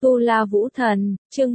Tu La Vũ Thần, chương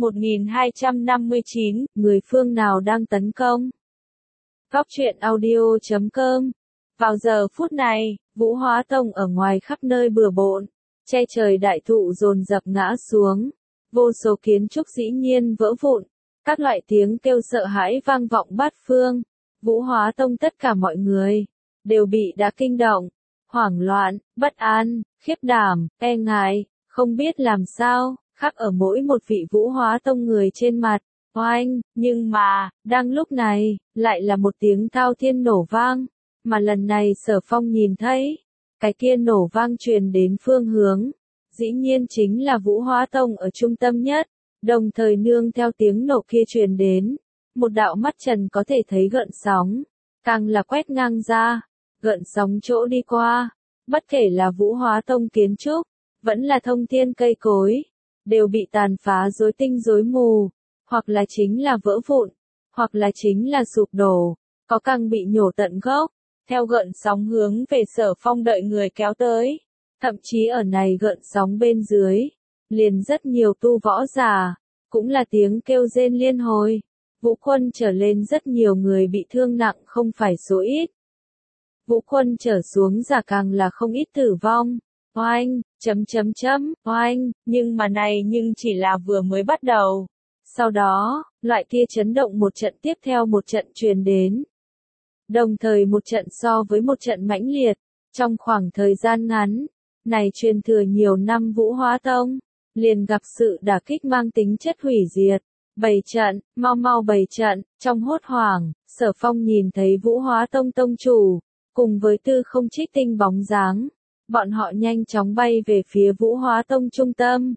1259, người phương nào đang tấn công? Góc truyện audio.com. Vào giờ phút này, Vũ Hóa Tông ở ngoài khắp nơi bừa bộn, che trời đại thụ dồn dập ngã xuống, vô số kiến trúc dĩ nhiên vỡ vụn, các loại tiếng kêu sợ hãi vang vọng bát phương. Vũ Hóa Tông tất cả mọi người đều bị đã kinh động, hoảng loạn, bất an, khiếp đảm, e ngại, không biết làm sao, khắc ở mỗi một vị Vũ Hóa Tông người trên mặt. Oanh, nhưng mà, đang lúc này, lại là một tiếng thao thiên nổ vang, mà lần này Sở Phong nhìn thấy, cái kia nổ vang truyền đến phương hướng, dĩ nhiên chính là Vũ Hóa Tông ở trung tâm nhất, đồng thời nương theo tiếng nổ kia truyền đến, một đạo mắt trần có thể thấy gợn sóng, càng là quét ngang ra, gợn sóng chỗ đi qua, bất kể là Vũ Hóa Tông kiến trúc, vẫn là thông thiên cây cối, đều bị tàn phá rối tinh rối mù, hoặc là chính là vỡ vụn, hoặc là chính là sụp đổ, có càng bị nhổ tận gốc, theo gợn sóng hướng về Sở Phong đợi người kéo tới. Thậm chí ở này gợn sóng bên dưới, liền rất nhiều tu võ giả, cũng là tiếng kêu rên liên hồi. Vũ quân trở lên rất nhiều người bị thương nặng không phải số ít. Vũ quân trở xuống giả càng là không ít tử vong. Oanh, oanh, nhưng mà này nhưng chỉ là vừa mới bắt đầu. Sau đó, loại kia chấn động một trận tiếp theo một trận truyền đến. Đồng thời một trận so với một trận mãnh liệt, trong khoảng thời gian ngắn, này truyền thừa nhiều năm Vũ Hóa Tông, liền gặp sự đả kích mang tính chất hủy diệt. Bày trận, mau bày trận, trong hốt hoảng, Sở Phong nhìn thấy Vũ Hóa Tông tông chủ, cùng với Tư Không Trích Tinh bóng dáng, bọn họ nhanh chóng bay về phía Vũ Hóa Tông trung tâm,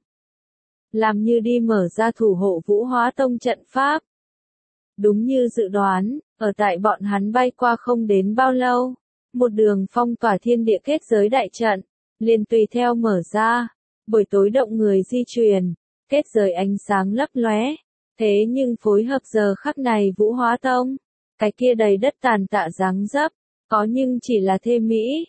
làm như đi mở ra thủ hộ Vũ Hóa Tông trận pháp. Đúng như dự đoán, ở tại bọn hắn bay qua không đến bao lâu, một đường phong tỏa thiên địa kết giới đại trận, liền tùy theo mở ra, buổi tối động người di chuyển, kết giới ánh sáng lấp lóe. Thế nhưng phối hợp giờ khắc này Vũ Hóa Tông, cái kia đầy đất tàn tạ dáng dấp, có nhưng chỉ là thê mỹ.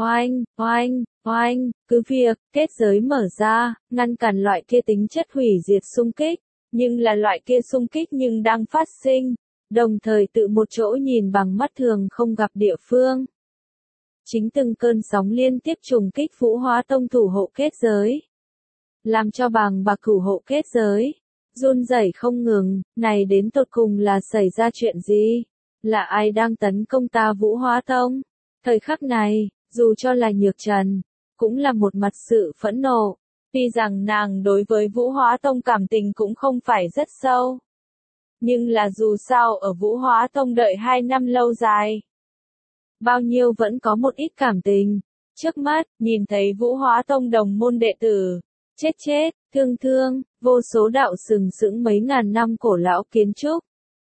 Oanh, cứ việc, kết giới mở ra, ngăn cản loại kia tính chất hủy diệt xung kích, nhưng là loại kia xung kích nhưng đang phát sinh, đồng thời tự một chỗ nhìn bằng mắt thường không gặp địa phương. Chính từng cơn sóng liên tiếp trùng kích Vũ Hóa Tông thủ hộ kết giới, làm cho bàng bạc thủ hộ kết giới run rẩy không ngừng, này đến tột cùng là xảy ra chuyện gì? Là ai đang tấn công ta Vũ Hóa Tông? Thời khắc này, dù cho là Nhược Trần, cũng là một mặt sự phẫn nộ, tuy rằng nàng đối với Vũ Hóa Tông cảm tình cũng không phải rất sâu. Nhưng là dù sao ở Vũ Hóa Tông đợi 2 năm lâu dài, bao nhiêu vẫn có một ít cảm tình. Trước mắt, nhìn thấy Vũ Hóa Tông đồng môn đệ tử, chết, thương, vô số đạo sừng sững mấy ngàn năm cổ lão kiến trúc.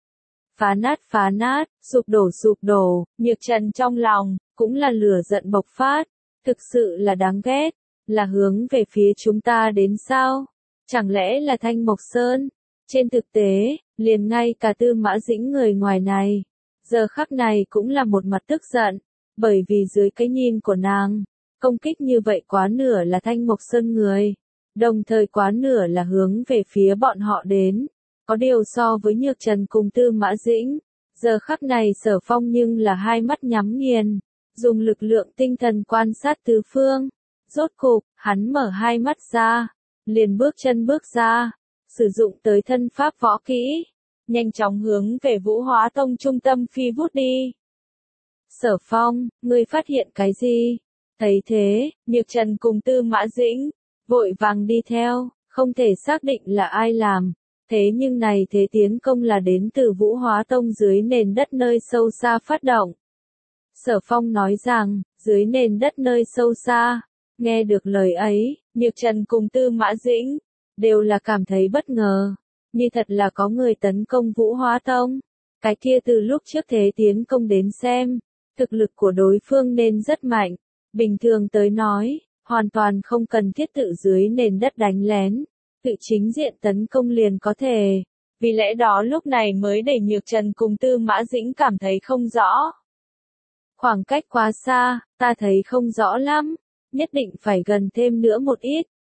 Phá nát, sụp đổ, Nhược Trần trong lòng, cũng là lửa giận bộc phát, thực sự là đáng ghét, là hướng về phía chúng ta đến sao? Chẳng lẽ là Thanh Mộc Sơn? Trên thực tế, liền ngay cả Tư Mã Dĩnh người ngoài này, giờ khắc này cũng là một mặt tức giận, bởi vì dưới cái nhìn của nàng, công kích như vậy quá nửa là Thanh Mộc Sơn người. Đồng thời quá nửa là hướng về phía bọn họ đến. Có điều so với Nhược Trần cùng Tư Mã Dĩnh, giờ khắc này Sở Phong nhưng là hai mắt nhắm nghiền, dùng lực lượng tinh thần quan sát tứ phương. Rốt cục, hắn mở hai mắt ra, liền bước ra, sử dụng tới thân pháp võ kỹ, nhanh chóng hướng về Vũ Hóa Tông trung tâm phi vút đi. Sở Phong, ngươi phát hiện cái gì? Thấy thế, Nhược Trần cùng Tư Mã Dĩnh vội vàng đi theo, không thể xác định là ai làm. Thế nhưng này thế tiến công là đến từ Vũ Hóa Tông dưới nền đất nơi sâu xa phát động. Sở Phong nói rằng, dưới nền đất nơi sâu xa, nghe được lời ấy, Nhược Trần cùng Tư Mã Dĩnh, đều là cảm thấy bất ngờ, như thật là có người tấn công Vũ Hóa Tông. Cái kia từ lúc trước thế tiến công đến xem, thực lực của đối phương nên rất mạnh, bình thường tới nói, hoàn toàn không cần thiết tự dưới nền đất đánh lén, tự chính diện tấn công liền có thể. Vì lẽ đó lúc này mới để Nhược Trần cùng Tư Mã Dĩnh cảm thấy không rõ. Khoảng cách quá xa, ta thấy không rõ lắm, nhất định phải gần thêm nữa một ít.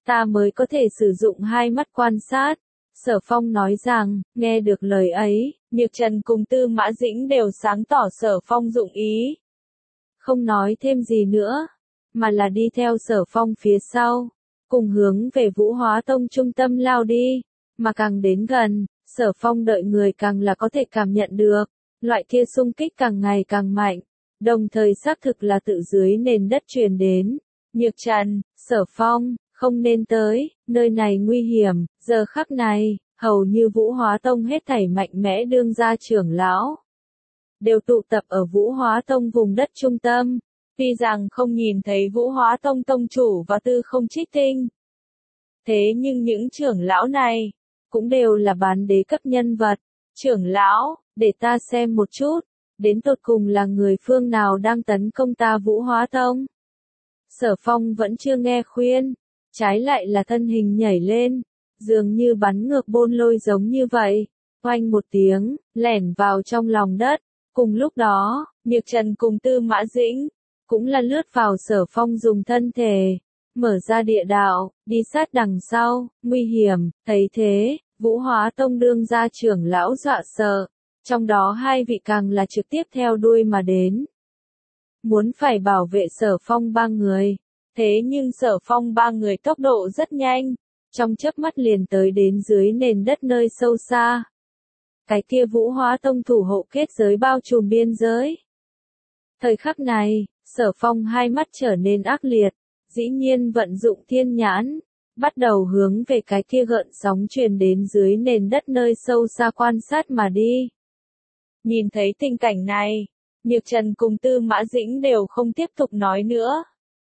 ta mới có thể sử dụng hai mắt quan sát. Sở Phong nói rằng, nghe được lời ấy, Nhược Trần cùng Tư Mã Dĩnh đều sáng tỏ Sở Phong dụng ý. Không nói thêm gì nữa, mà là đi theo Sở Phong phía sau, cùng hướng về Vũ Hóa Tông trung tâm lao đi, mà càng đến gần, Sở Phong đợi người càng là có thể cảm nhận được, loại kia xung kích càng ngày càng mạnh, đồng thời xác thực là tự dưới nền đất truyền đến. Nhược Trần, Sở Phong, không nên tới, nơi này nguy hiểm, giờ khắc này, hầu như Vũ Hóa Tông hết thảy mạnh mẽ đương gia trưởng lão đều tụ tập ở Vũ Hóa Tông vùng đất trung tâm, tuy rằng không nhìn thấy Vũ Hóa Tông tông chủ và Tư Không Trích Tinh. Thế nhưng những trưởng lão này, cũng đều là bán đế cấp nhân vật. Trưởng lão, để ta xem một chút, đến tột cùng là người phương nào đang tấn công ta Vũ Hóa Tông. Sở Phong vẫn chưa nghe khuyên, trái lại là thân hình nhảy lên, dường như bắn ngược bôn lôi giống như vậy, oanh một tiếng, lẻn vào trong lòng đất. Cùng lúc đó, Nhược Trần cùng Tư Mã Dĩnh, cũng là lướt vào Sở Phong dùng thân thể, mở ra địa đạo, đi sát đằng sau, nguy hiểm, thấy thế, Vũ Hóa Tông đương gia trưởng lão dọa sợ, trong đó hai vị càng là trực tiếp theo đuôi mà đến. Muốn phải bảo vệ Sở Phong ba người, thế nhưng Sở Phong ba người tốc độ rất nhanh, trong chớp mắt liền tới đến dưới nền đất nơi sâu xa. Cái kia Vũ Hóa Tông thủ hộ kết giới bao trùm biên giới. Thời khắc này, Sở Phong hai mắt trở nên ác liệt, dĩ nhiên vận dụng thiên nhãn, bắt đầu hướng về cái kia gợn sóng truyền đến dưới nền đất nơi sâu xa quan sát mà đi. Nhìn thấy tình cảnh này, Nhược Trần cùng Tư Mã Dĩnh đều không tiếp tục nói nữa.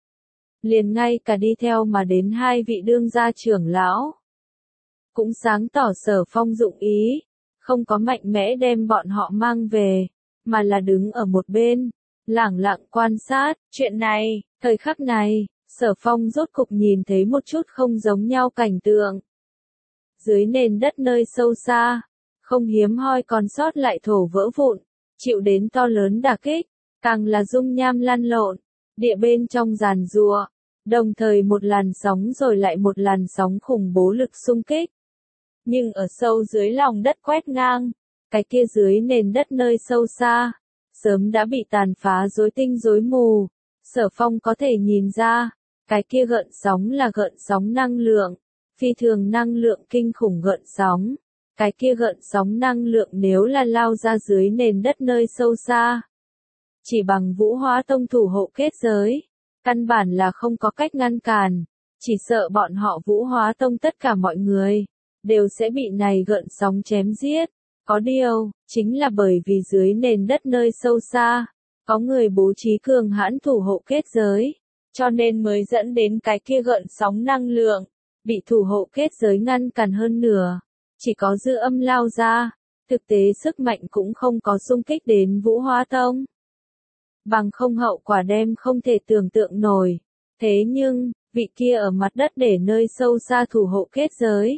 Liền ngay cả đi theo mà đến hai vị đương gia trưởng lão, cũng sáng tỏ Sở Phong dụng ý, không có mạnh mẽ đem bọn họ mang về, mà là đứng ở một bên, lẳng lặng quan sát. Chuyện này, thời khắc này, Sở Phong rốt cục nhìn thấy một chút không giống nhau cảnh tượng. Dưới nền đất nơi sâu xa, không hiếm hoi còn sót lại thổ vỡ vụn, chịu đến to lớn đả kích, càng là dung nham lăn lộn, địa bên trong giàn giụa, đồng thời một làn sóng rồi lại một làn sóng khủng bố lực xung kích. Nhưng ở sâu dưới lòng đất quét ngang, cái kia dưới nền đất nơi sâu xa, sớm đã bị tàn phá rối tinh rối mù. Sở Phong có thể nhìn ra, cái kia gợn sóng là gợn sóng năng lượng, phi thường năng lượng kinh khủng gợn sóng. Cái kia gợn sóng năng lượng nếu là lao ra dưới nền đất nơi sâu xa, chỉ bằng Vũ Hóa Tông thủ hộ kết giới, căn bản là không có cách ngăn cản, chỉ sợ bọn họ Vũ Hóa Tông tất cả mọi người đều sẽ bị này gợn sóng chém giết. Có điều, chính là bởi vì dưới nền đất nơi sâu xa, có người bố trí cường hãn thủ hộ kết giới, cho nên mới dẫn đến cái kia gợn sóng năng lượng, bị thủ hộ kết giới ngăn cản hơn nửa. Chỉ có dư âm lao ra, thực tế sức mạnh cũng không có xung kích đến Vũ Hóa Tông. Bằng không hậu quả đem không thể tưởng tượng nổi. Thế nhưng, vị kia ở mặt đất để nơi sâu xa thủ hộ kết giới.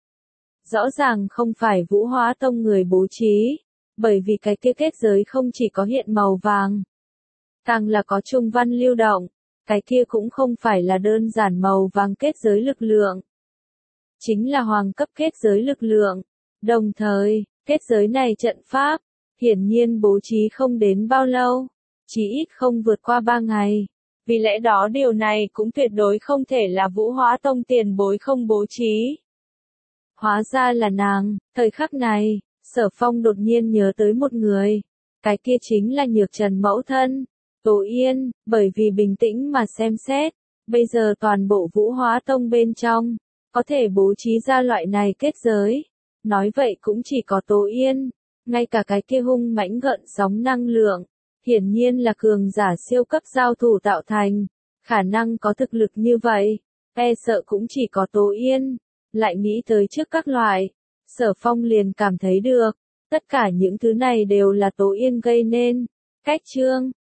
Rõ ràng không phải Vũ Hóa Tông người bố trí, bởi vì cái kia kết giới không chỉ có hiện màu vàng, càng là có trung văn lưu động, cái kia cũng không phải là đơn giản màu vàng kết giới lực lượng. Chính là hoàng cấp kết giới lực lượng. Đồng thời, kết giới này trận pháp, hiển nhiên bố trí không đến bao lâu, chỉ ít không vượt qua 3 ngày. Vì lẽ đó điều này cũng tuyệt đối không thể là Vũ Hóa Tông tiền bối không bố trí. Hóa ra là nàng. Thời khắc này, Sở Phong đột nhiên nhớ tới một người. Cái kia chính là Nhược Trần mẫu thân, Tố Yên, bởi vì bình tĩnh mà xem xét. Bây giờ toàn bộ Vũ Hóa Tông bên trong, có thể bố trí ra loại này kết giới. Nói vậy cũng chỉ có Tố Yên, ngay cả cái kia hung mãnh gợn sóng năng lượng, hiển nhiên là cường giả siêu cấp giao thủ tạo thành, khả năng có thực lực như vậy, e sợ cũng chỉ có Tố Yên. Lại nghĩ tới trước các loại, Sở Phong liền cảm thấy được, tất cả những thứ này đều là Tố Yên gây nên. Cách chương